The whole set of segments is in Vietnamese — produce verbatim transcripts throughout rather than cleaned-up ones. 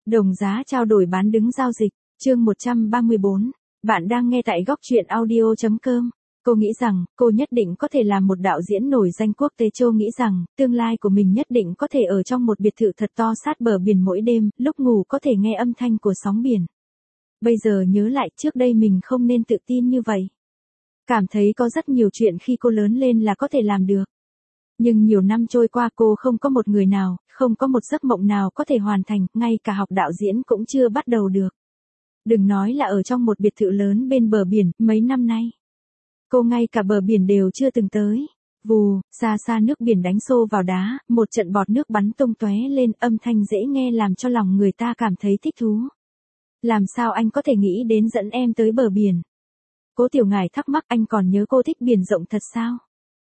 Đồng giá trao đổi bán đứng giao dịch, chương một trăm ba mươi bốn. Bạn đang nghe tại góc truyện audio chấm com. Cô nghĩ rằng, cô nhất định có thể làm một đạo diễn nổi danh quốc tế. Châu nghĩ rằng, tương lai của mình nhất định có thể ở trong một biệt thự thật to sát bờ biển, mỗi đêm, lúc ngủ có thể nghe âm thanh của sóng biển. Bây giờ nhớ lại, trước đây mình không nên tự tin như vậy. Cảm thấy có rất nhiều chuyện khi cô lớn lên là có thể làm được. Nhưng nhiều năm trôi qua cô không có một người nào, không có một giấc mộng nào có thể hoàn thành, ngay cả học đạo diễn cũng chưa bắt đầu được. Đừng nói là ở trong một biệt thự lớn bên bờ biển, mấy năm nay. Cô ngay cả bờ biển đều chưa từng tới. Vù, xa xa nước biển đánh xô vào đá, một trận bọt nước bắn tung tóe lên, âm thanh dễ nghe làm cho lòng người ta cảm thấy thích thú. Làm sao anh có thể nghĩ đến dẫn em tới bờ biển? Cố Tiểu Ngải thắc mắc, anh còn nhớ cô thích biển rộng thật sao?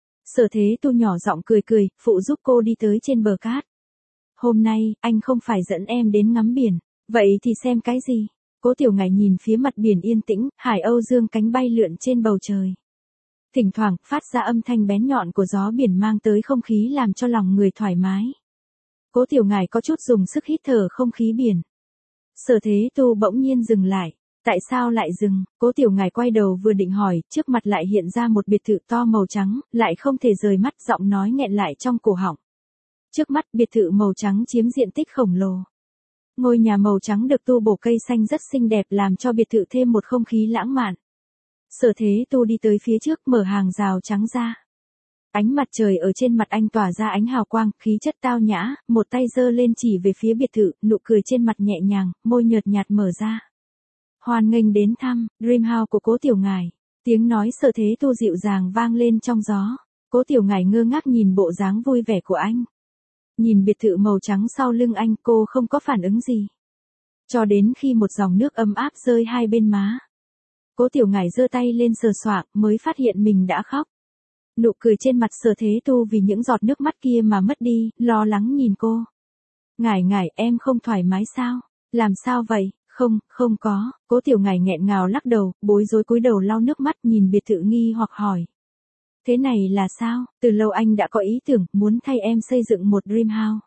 Sở Thế Tu nhỏ giọng cười cười, phụ giúp cô đi tới trên bờ cát. Hôm nay, anh không phải dẫn em đến ngắm biển, vậy thì xem cái gì? Cố Tiểu Ngải nhìn phía mặt biển yên tĩnh, hải âu dương cánh bay lượn trên bầu trời. Thỉnh thoảng, phát ra âm thanh bén nhọn của gió biển mang tới không khí làm cho lòng người thoải mái. Cố Tiểu Ngải có chút dùng sức hít thở không khí biển. Sở Thế Tu bỗng nhiên dừng lại. Tại sao lại dừng? Cố Tiểu Ngải quay đầu vừa định hỏi, trước mặt lại hiện ra một biệt thự to màu trắng, lại không thể rời mắt, giọng nói nghẹn lại trong cổ họng. Trước mắt, biệt thự màu trắng chiếm diện tích khổng lồ. Ngôi nhà màu trắng được tu bổ cây xanh rất xinh đẹp, làm cho biệt thự thêm một không khí lãng mạn. Sở Thế Tu đi tới phía trước, mở hàng rào trắng ra. Ánh mặt trời ở trên mặt anh tỏa ra ánh hào quang, khí chất tao nhã, một tay giơ lên chỉ về phía biệt thự, nụ cười trên mặt nhẹ nhàng, môi nhợt nhạt mở ra. Hoan nghênh đến thăm Dream House của Cố Tiểu Ngải. Tiếng nói Sở Thế Tu dịu dàng vang lên trong gió. Cố Tiểu Ngải ngơ ngác nhìn bộ dáng vui vẻ của anh. Nhìn biệt thự màu trắng sau lưng anh, cô không có phản ứng gì. Cho đến khi một dòng nước ấm áp rơi hai bên má. Cố Tiểu Ngải giơ tay lên sờ soạng, mới phát hiện mình đã khóc. Nụ cười trên mặt Sở Thế Tu vì những giọt nước mắt kia mà mất đi, lo lắng nhìn cô. Ngải Ngải, em không thoải mái sao? Làm sao vậy? Không, không có. Cố Tiểu Ngải nghẹn ngào lắc đầu, bối rối cúi đầu lau nước mắt, nhìn biệt thự nghi hoặc hỏi. Thế này là sao? Từ lâu anh đã có ý tưởng, muốn thay em xây dựng một dream house.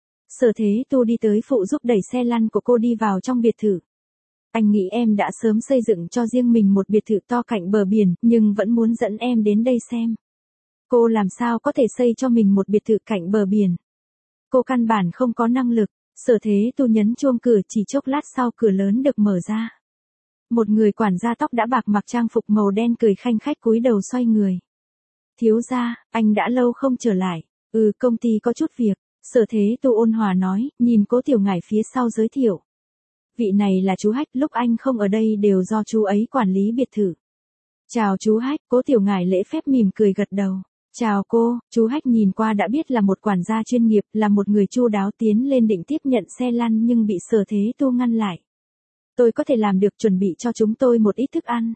Sở Thế Tu đi tới phụ giúp đẩy xe lăn của cô đi vào trong biệt thự. Anh nghĩ em đã sớm xây dựng cho riêng mình một biệt thự to cạnh bờ biển, nhưng vẫn muốn dẫn em đến đây xem. Cô làm sao có thể xây cho mình một biệt thự cạnh bờ biển? Cô căn bản không có năng lực. Sở Thế Tu nhấn chuông cửa, chỉ chốc lát sau cửa lớn được mở ra. Một người quản gia tóc đã bạc mặc trang phục màu đen cười khanh khách cúi đầu xoay người. Thiếu gia, anh đã lâu không trở lại. Ừ, công ty có chút việc. Sở Thế Tu ôn hòa nói, nhìn Cố Tiểu Ngải phía sau giới thiệu. Vị này là chú Hách, lúc anh không ở đây đều do chú ấy quản lý biệt thự. Chào chú Hách. Cố Tiểu Ngải lễ phép mỉm cười gật đầu. Chào cô. Chú Hách nhìn qua đã biết là một quản gia chuyên nghiệp, là một người chu đáo, tiến lên định tiếp nhận xe lăn nhưng bị Sở Thế Tu ngăn lại. Tôi có thể làm được, chuẩn bị cho chúng tôi một ít thức ăn.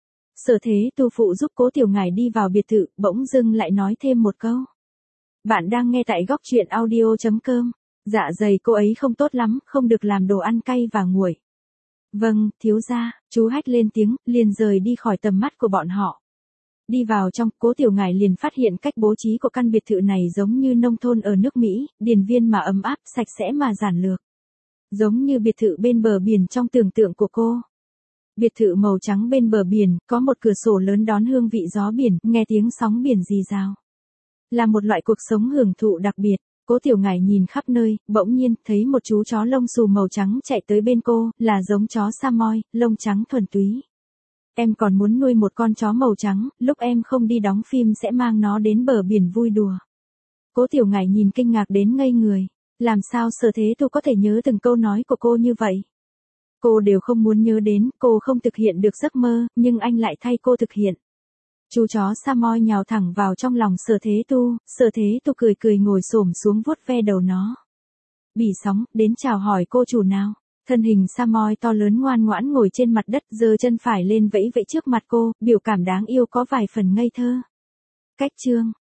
Sở Thế Tu phụ giúp Cố Tiểu Ngải đi vào biệt thự, bỗng dưng lại nói thêm một câu. Bạn đang nghe tại góc truyện audio chấm com. Dạ dày cô ấy không tốt lắm, không được làm đồ ăn cay và nguội. Vâng, thiếu gia. Chú Hách lên tiếng, liền rời đi khỏi tầm mắt của bọn họ. Đi vào trong, Cố Tiểu Ngải liền phát hiện cách bố trí của căn biệt thự này giống như nông thôn ở nước Mỹ, điền viên mà ấm áp, sạch sẽ mà giản lược. Giống như biệt thự bên bờ biển trong tưởng tượng của cô. Biệt thự màu trắng bên bờ biển, có một cửa sổ lớn đón hương vị gió biển, nghe tiếng sóng biển rì rào. Là một loại cuộc sống hưởng thụ đặc biệt. Cố Tiểu Ngải nhìn khắp nơi, bỗng nhiên, thấy một chú chó lông xù màu trắng chạy tới bên cô, là giống chó Samoy, lông trắng thuần túy. Em còn muốn nuôi một con chó màu trắng, lúc em không đi đóng phim sẽ mang nó đến bờ biển vui đùa. Cố Tiểu Ngải nhìn kinh ngạc đến ngây người. Làm sao Sở Thế Tu có thể nhớ từng câu nói của cô như vậy? Cô đều không muốn nhớ đến, cô không thực hiện được giấc mơ, nhưng anh lại thay cô thực hiện. Chú chó Samoy nhào thẳng vào trong lòng Sở Thế Tu, Sở Thế Tu cười cười ngồi xổm xuống vuốt ve đầu nó. Bỉ sóng, đến chào hỏi cô chủ nào. Thân hình Samoy to lớn ngoan ngoãn ngồi trên mặt đất, giơ chân phải lên vẫy vẫy trước mặt cô, biểu cảm đáng yêu có vài phần ngây thơ. Cách chương.